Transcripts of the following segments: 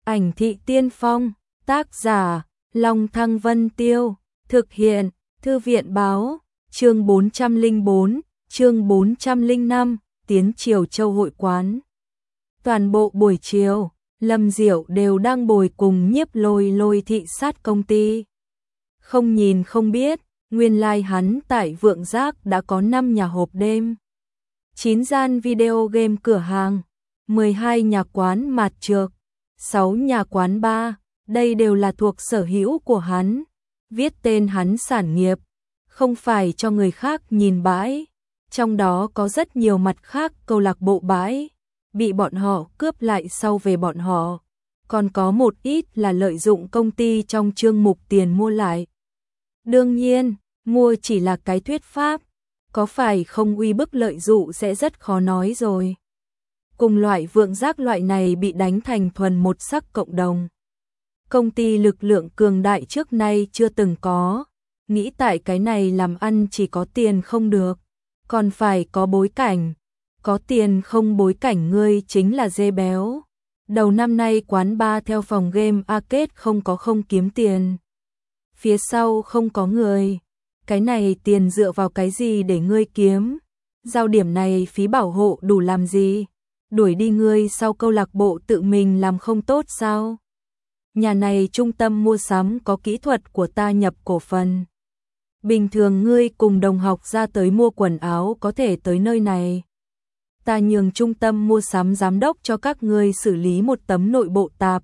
Ảnh thị tiên phong, tác giả, Long Thăng Vân Tiêu, thực hiện, Thư viện báo, chương 404, chương 405, tiến Triều Châu hội quán. Toàn bộ buổi chiều, Lâm Diệu đều đang bồi cùng Nhiếp Lôi Lôi thị sát công ty. Không nhìn không biết, nguyên lai hắn tại Vượng Giác đã có 5 nhà hộp đêm, 9 gian video game cửa hàng, 12 nhà quán mạt trược, 6 nhà quán bar, đây đều là thuộc sở hữu của hắn. Viết tên hắn sản nghiệp, không phải cho người khác nhìn bãi. Trong đó có rất nhiều mặt khác câu lạc bộ bãi, bị bọn họ cướp lại sau về bọn họ. Còn có một ít là lợi dụng công ty trong chương mục tiền mua lại. Đương nhiên, mua chỉ là cái thuyết pháp, có phải không uy bức lợi dụ sẽ rất khó nói rồi. Cùng loại Vượng Giác loại này bị đánh thành thuần một sắc cộng đồng. Công ty lực lượng cường đại trước nay chưa từng có, nghĩ tại cái này làm ăn chỉ có tiền không được, còn phải có bối cảnh. Có tiền không bối cảnh ngươi chính là dê béo. Đầu năm nay quán bar theo phòng game arcade không kiếm tiền. Phía sau không có người. Cái này tiền dựa vào cái gì để ngươi kiếm? Giao điểm này phí bảo hộ đủ làm gì? Đuổi đi ngươi sau câu lạc bộ tự mình làm không tốt sao? Nhà này trung tâm mua sắm có kỹ thuật của ta nhập cổ phần. Bình thường ngươi cùng đồng học ra tới mua quần áo có thể tới nơi này. Ta nhường trung tâm mua sắm giám đốc cho các ngươi xử lý một tấm nội bộ tạp.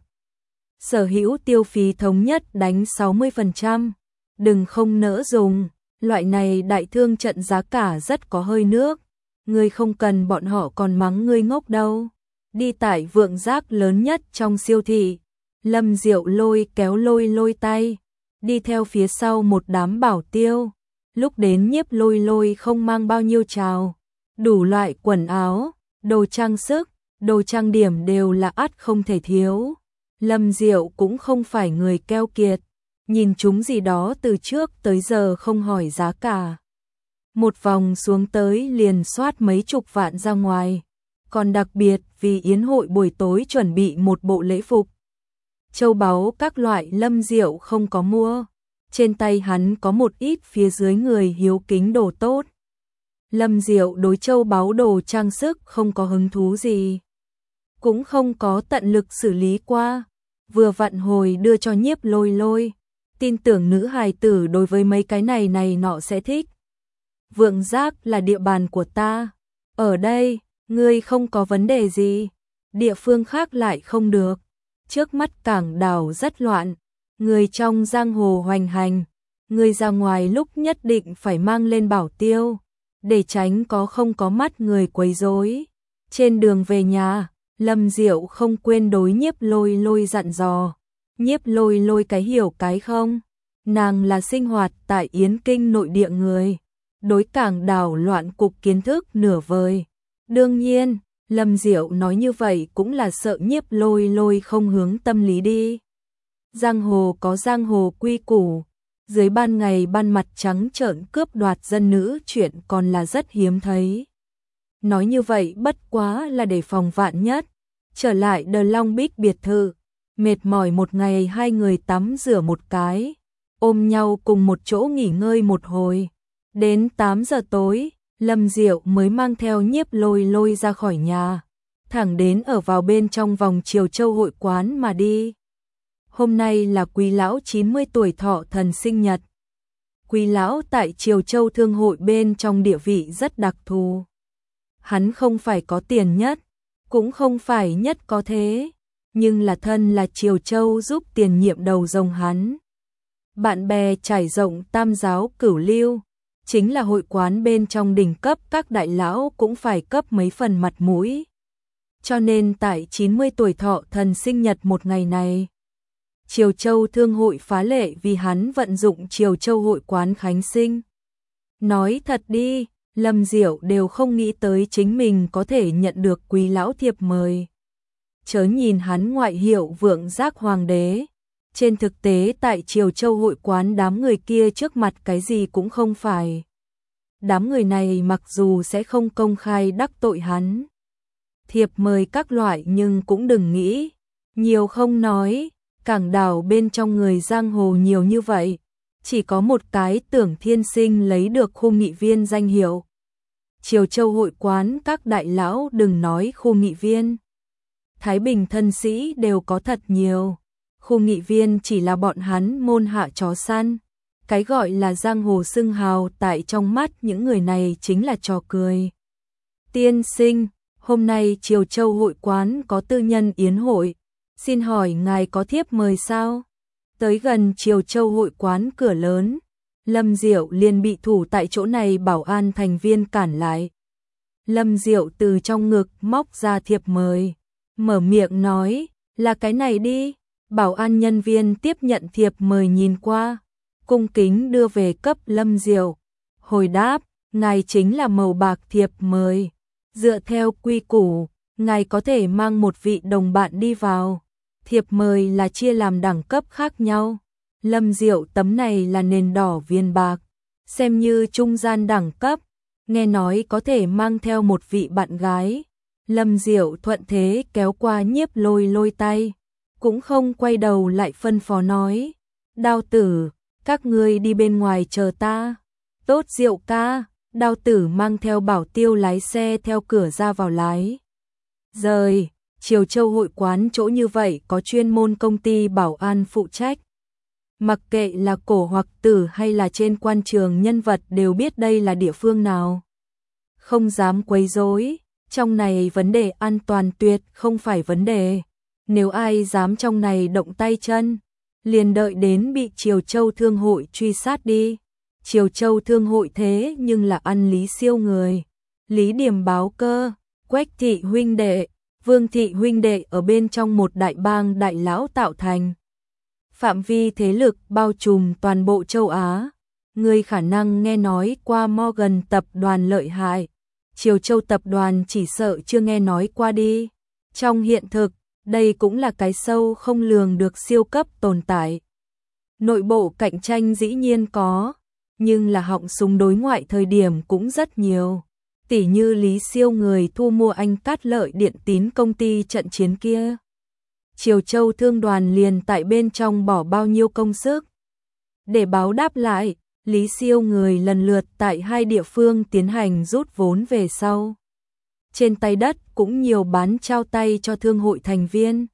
Sở hữu tiêu phí thống nhất đánh 60%. Đừng không nỡ dùng, loại này đại thương trận giá cả rất có hơi nước. Ngươi không cần bọn họ còn mắng ngươi ngốc đâu. Đi tại Vượng Giác lớn nhất trong siêu thị. Lâm Diệu lôi kéo lôi lôi tay, đi theo phía sau một đám bảo tiêu. Lúc đến Nhiếp Lôi Lôi không mang bao nhiêu trào, đủ loại quần áo, đồ trang sức, đồ trang điểm đều là ắt không thể thiếu. Lâm Diệu cũng không phải người keo kiệt, nhìn chúng gì đó từ trước tới giờ không hỏi giá cả. Một vòng xuống tới liền soát mấy chục vạn ra ngoài, còn đặc biệt vì yến hội buổi tối chuẩn bị một bộ lễ phục. Châu báu các loại Lâm Diệu không có mua, trên tay hắn có một ít phía dưới người hiếu kính đồ tốt. Lâm Diệu đối châu báu đồ trang sức không có hứng thú gì, cũng không có tận lực xử lý qua, vừa vặn hồi đưa cho Nhiếp Lôi Lôi, tin tưởng nữ hài tử đối với mấy cái này nọ sẽ thích. Vượng Giác là địa bàn của ta, ở đây, ngươi không có vấn đề gì, địa phương khác lại không được. Trước mắt Cảng Đảo rất loạn, người trong giang hồ hoành hành, người ra ngoài lúc nhất định phải mang lên bảo tiêu, để tránh không có mắt người quấy rối. Trên đường về nhà, Lâm Diệu không quên đối Nhiếp Lôi Lôi dặn dò. Nhiếp Lôi Lôi cái hiểu cái không, nàng là sinh hoạt tại Yến Kinh nội địa người, đối Cảng Đảo loạn cục kiến thức nửa vời. Đương nhiên, Lâm Diệu nói như vậy cũng là sợ Nhiếp Lôi Lôi không hướng tâm lý đi. Giang hồ có giang hồ quy củ, dưới ban ngày ban mặt trắng trợn cướp đoạt dân nữ chuyện còn là rất hiếm thấy. Nói như vậy bất quá là để phòng vạn nhất. Trở lại The Long Big biệt thự, mệt mỏi một ngày hai người tắm rửa một cái, ôm nhau cùng một chỗ nghỉ ngơi một hồi. Đến 8 giờ tối, Lâm Diệu mới mang theo Nhiếp Lôi Lôi ra khỏi nhà, thẳng đến ở vào bên trong vòng Triều Châu hội quán mà đi. Hôm nay là Quý lão 90 tuổi thọ thần sinh nhật. Quý lão tại Triều Châu thương hội bên trong địa vị rất đặc thù. Hắn không phải có tiền nhất, cũng không phải nhất có thế, nhưng là thân là Triều Châu giúp tiền nhiệm đầu rồng hắn. Bạn bè trải rộng tam giáo cửu lưu, chính là hội quán bên trong đỉnh cấp các đại lão cũng phải cấp mấy phần mặt mũi. Cho nên tại 90 tuổi thọ thần sinh nhật một ngày này, Triều Châu thương hội phá lệ vì hắn vận dụng Triều Châu hội quán khánh sinh. Nói thật đi, Lâm Diệu đều không nghĩ tới chính mình có thể nhận được Quý lão thiệp mời. Chớ nhìn hắn ngoại hiệu Vượng Giác Hoàng đế, trên thực tế tại Triều Châu hội quán đám người kia trước mặt cái gì cũng không phải. Đám người này mặc dù sẽ không công khai đắc tội hắn, thiệp mời các loại nhưng cũng đừng nghĩ, Nhiều không nói, cảng đảo bên trong người giang hồ nhiều như vậy, chỉ có một cái Tưởng Thiên Sinh lấy được khu nghị viên danh hiệu. Triều Châu hội quán các đại lão đừng nói khu nghị viên. Thái Bình thân sĩ đều có thật nhiều. Khu nghị viên chỉ là bọn hắn môn hạ chó săn. Cái gọi là giang hồ xưng hào tại trong mắt những người này chính là trò cười. Tiên sinh, hôm nay Triều Châu hội quán có tư nhân yến hội. Xin hỏi ngài có thiếp mời sao? Tới gần Triều Châu hội quán cửa lớn, Lâm Diệu liền bị thủ tại chỗ này bảo an thành viên cản lại. Lâm Diệu từ trong ngực móc ra thiệp mời, mở miệng nói, là cái này đi. Bảo an nhân viên tiếp nhận thiệp mời nhìn qua, cung kính đưa về cấp Lâm Diệu. Hồi đáp, ngài chính là màu bạc thiệp mời. Dựa theo quy củ, ngài có thể mang một vị đồng bạn đi vào. Thiệp mời là chia làm đẳng cấp khác nhau. Lâm Diệu tấm này là nền đỏ viền bạc, xem như trung gian đẳng cấp, nghe nói có thể mang theo một vị bạn gái. Lâm Diệu thuận thế kéo qua Nhiếp Lôi lôi tay, cũng không quay đầu lại phân phó nói, Đao tử, các ngươi đi bên ngoài chờ ta. Tốt Diệu ca, Đao tử mang theo bảo tiêu lái xe theo cửa ra vào lái. Rời, Triều Châu hội quán chỗ như vậy có chuyên môn công ty bảo an phụ trách. Mặc kệ là cổ hoặc tử hay là trên quan trường nhân vật đều biết đây là địa phương nào. Không dám quấy rối, trong này vấn đề an toàn tuyệt không phải vấn đề. Nếu ai dám trong này động tay chân, liền đợi đến bị Triều Châu Thương hội truy sát đi. Triều Châu Thương hội thế nhưng là ăn Lý Siêu người. Lý Điểm báo cơ, Quách thị huynh đệ, Vương thị huynh đệ ở bên trong một đại bang đại lão tạo thành. Phạm vi thế lực bao trùm toàn bộ châu Á. Người khả năng nghe nói qua Morgan tập đoàn lợi hại. Triều Châu tập đoàn chỉ sợ chưa nghe nói qua đi. Trong hiện thực, đây cũng là cái sâu không lường được siêu cấp tồn tại. Nội bộ cạnh tranh dĩ nhiên có, nhưng là họng súng đối ngoại thời điểm cũng rất nhiều. Tỉ như Lý Siêu người thu mua Anh Cát Lợi Điện Tín công ty trận chiến kia. Triều Châu thương đoàn liền tại bên trong bỏ bao nhiêu công sức. Để báo đáp lại, Lý Siêu người lần lượt tại hai địa phương tiến hành rút vốn về sau. Trên tay đất cũng nhiều bán trao tay cho thương hội thành viên.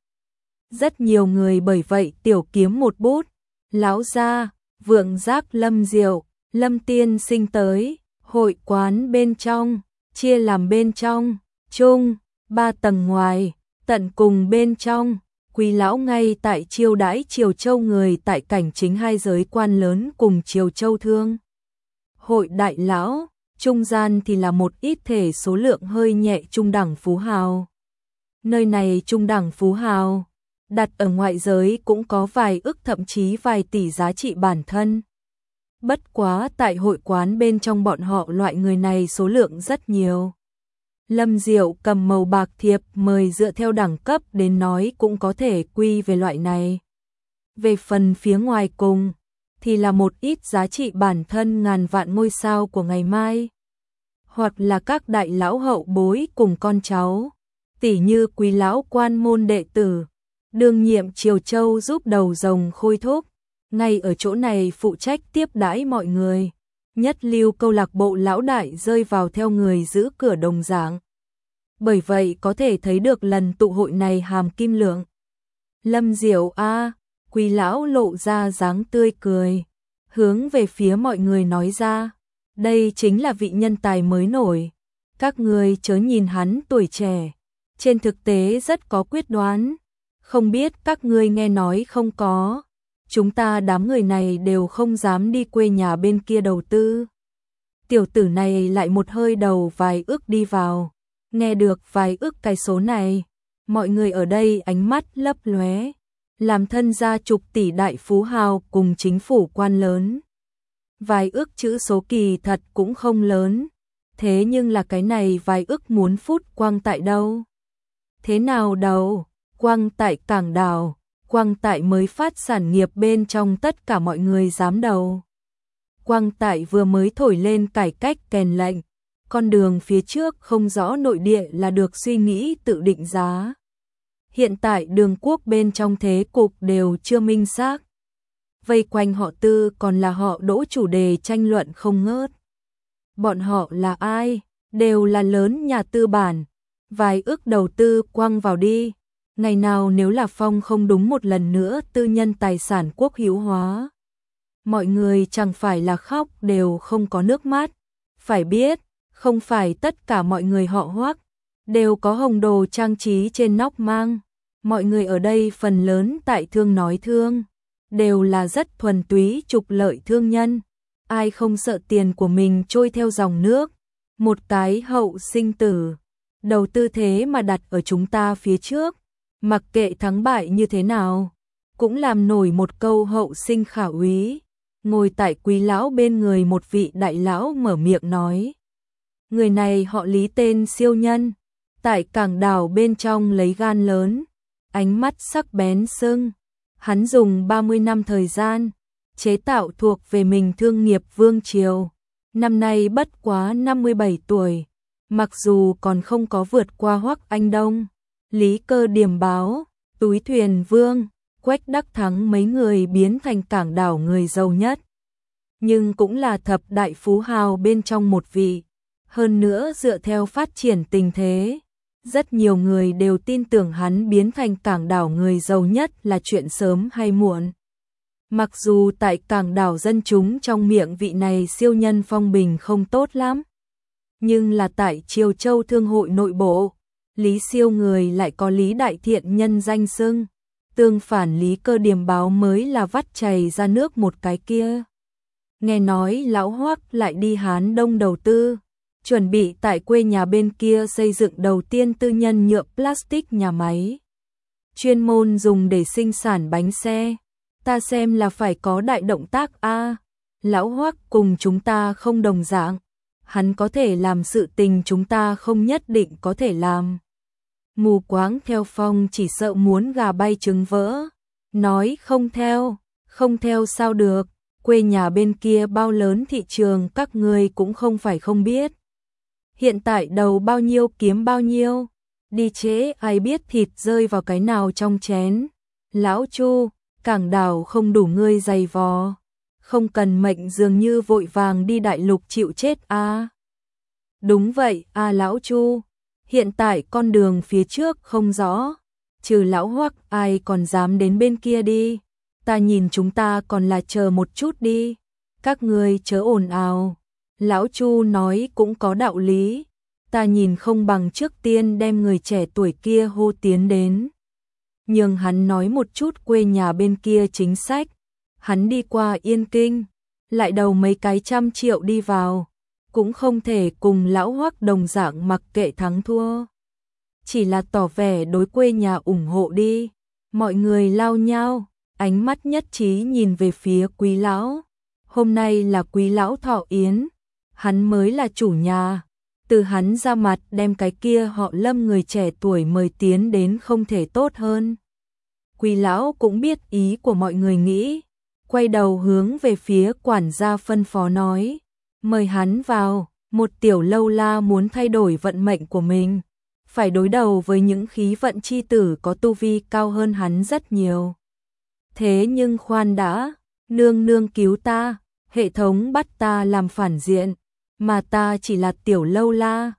Rất nhiều người bởi vậy tiểu kiếm một bút. Lão gia, Vượng Giác Lâm Diệu, Lâm Tiên sinh tới, hội quán bên trong, chia làm bên trong, trung, 3 tầng ngoài, tận cùng bên trong. Quý lão ngay tại chiêu đãi Triều Châu người tại cảnh chính hai giới quan lớn cùng Triều Châu thương. Hội đại lão, trung gian thì là một ít thể số lượng hơi nhẹ trung đẳng phú hào. Nơi này trung đẳng phú hào, đặt ở ngoại giới cũng có vài ức thậm chí vài tỷ giá trị bản thân. Bất quá tại hội quán bên trong bọn họ loại người này số lượng rất nhiều. Lâm Diệu cầm màu bạc thiệp mời dựa theo đẳng cấp đến nói cũng có thể quy về loại này. Về phần phía ngoài cùng, thì là một ít giá trị bản thân ngàn vạn ngôi sao của ngày mai. Hoặc là các đại lão hậu bối cùng con cháu, tỉ như quý lão quan môn đệ tử, đương nhiệm Triều Châu giúp đầu rồng Khôi Thúc, ngay ở chỗ này phụ trách tiếp đãi mọi người. Nhất lưu câu lạc bộ lão đại rơi vào theo người giữ cửa đồng dạng. Bởi vậy có thể thấy được lần tụ hội này hàm kim lượng. Lâm Diệu a, quý lão lộ ra dáng tươi cười, hướng về phía mọi người nói ra, đây chính là vị nhân tài mới nổi. Các người chớ nhìn hắn tuổi trẻ, trên thực tế rất có quyết đoán. Không biết các ngươi nghe nói không có, chúng ta đám người này đều không dám đi quê nhà bên kia đầu tư. Tiểu tử này lại một hơi đầu vài ức đi vào, nghe được vài ức cái số này, mọi người ở đây ánh mắt lấp lóe, làm thân gia chục tỷ đại phú hào cùng chính phủ quan lớn. Vài ức chữ số kỳ thật cũng không lớn, thế nhưng là cái này vài ức muốn phút quang tại đâu? Thế nào đâu? Quang tại cảng đảo, quang tại mới phát sản nghiệp bên trong tất cả mọi người dám đầu. Quang tại vừa mới thổi lên cải cách kèn lệnh, con đường phía trước không rõ nội địa là được suy nghĩ tự định giá. Hiện tại đường quốc bên trong thế cục đều chưa minh xác. Vây quanh họ Tư còn là họ Đỗ chủ đề tranh luận không ngớt. Bọn họ là ai? Đều là lớn nhà tư bản. Vài ước đầu tư quăng vào đi. Ngày nào nếu là Phong không đúng một lần nữa tư nhân tài sản quốc hữu hóa. Mọi người chẳng phải là khóc đều không có nước mắt. Phải biết, không phải tất cả mọi người họ Hoắc đều có hồng đồ trang trí trên nóc mang. Mọi người ở đây phần lớn tại thương nói thương, đều là rất thuần túy trục lợi thương nhân. Ai không sợ tiền của mình trôi theo dòng nước. Một cái hậu sinh tử. Đầu tư thế mà đặt ở chúng ta phía trước. Mặc kệ thắng bại như thế nào, cũng làm nổi một câu hậu sinh khả úy. Ngồi tại Quý lão bên người một vị đại lão mở miệng nói. Người này họ Lý tên siêu nhân. Tại cảng đảo bên trong lấy gan lớn. Ánh mắt sắc bén sưng. Hắn dùng 30 năm thời gian chế tạo thuộc về mình thương nghiệp vương triều. Năm nay bất quá 57 tuổi. Mặc dù còn không có vượt qua Hoắc Anh Đông, Lý Cơ Điểm Báo, Túi Thuyền Vương, Quách Đắc Thắng mấy người biến thành cảng đảo người giàu nhất. Nhưng cũng là thập đại phú hào bên trong một vị. Hơn nữa dựa theo phát triển tình thế, rất nhiều người đều tin tưởng hắn biến thành cảng đảo người giàu nhất là chuyện sớm hay muộn. Mặc dù tại cảng đảo dân chúng trong miệng vị này siêu nhân phong bình không tốt lắm, nhưng là tại Triều Châu Thương hội nội bộ, Lý siêu người lại có Lý Đại Thiện nhân danh xưng. Tương phản Lý Cơ Điểm Báo mới là vắt chảy ra nước một cái kia. Nghe nói lão Hoắc lại đi Hán Đông đầu tư, chuẩn bị tại quê nhà bên kia xây dựng đầu tiên tư nhân nhựa plastic nhà máy. Chuyên môn dùng để sinh sản bánh xe. Ta xem là phải có đại động tác a. Lão Hoắc cùng chúng ta không đồng dạng. Hắn có thể làm sự tình chúng ta không nhất định có thể làm. Mù quáng theo Phong chỉ sợ muốn gà bay trứng vỡ. Nói không theo sao được. Quê nhà bên kia bao lớn thị trường các ngươi cũng không phải không biết. Hiện tại đầu bao nhiêu kiếm bao nhiêu. Đi chế ai biết thịt rơi vào cái nào trong chén. Lão Chu, cảng đảo không đủ ngươi dày vò. Không cần mệnh dường như vội vàng đi đại lục chịu chết a. Đúng vậy a lão Chu. Hiện tại con đường phía trước không rõ. Trừ lão Hoắc ai còn dám đến bên kia đi. Ta nhìn chúng ta còn là chờ một chút đi. Các ngươi chớ ồn ào. Lão Chu nói cũng có đạo lý. Ta nhìn không bằng trước tiên đem người trẻ tuổi kia hô tiến đến. Nhưng hắn nói một chút quê nhà bên kia chính sách. Hắn đi qua Yên Kinh, lại đầu mấy cái trăm triệu đi vào. Cũng không thể cùng lão Hoắc đồng dạng mặc kệ thắng thua. Chỉ là tỏ vẻ đối quê nhà ủng hộ đi. Mọi người lao nhau, ánh mắt nhất trí nhìn về phía Quý lão. Hôm nay là Quý lão thọ yến, hắn mới là chủ nhà. Từ hắn ra mặt đem cái kia họ Lâm người trẻ tuổi mời tiến đến không thể tốt hơn. Quý lão cũng biết ý của mọi người nghĩ, quay đầu hướng về phía quản gia phân phó nói, mời hắn vào. Một tiểu lâu la muốn thay đổi vận mệnh của mình, phải đối đầu với những khí vận chi tử có tu vi cao hơn hắn rất nhiều. Thế nhưng khoan đã, nương nương cứu ta, hệ thống bắt ta làm phản diện, mà ta chỉ là tiểu lâu la,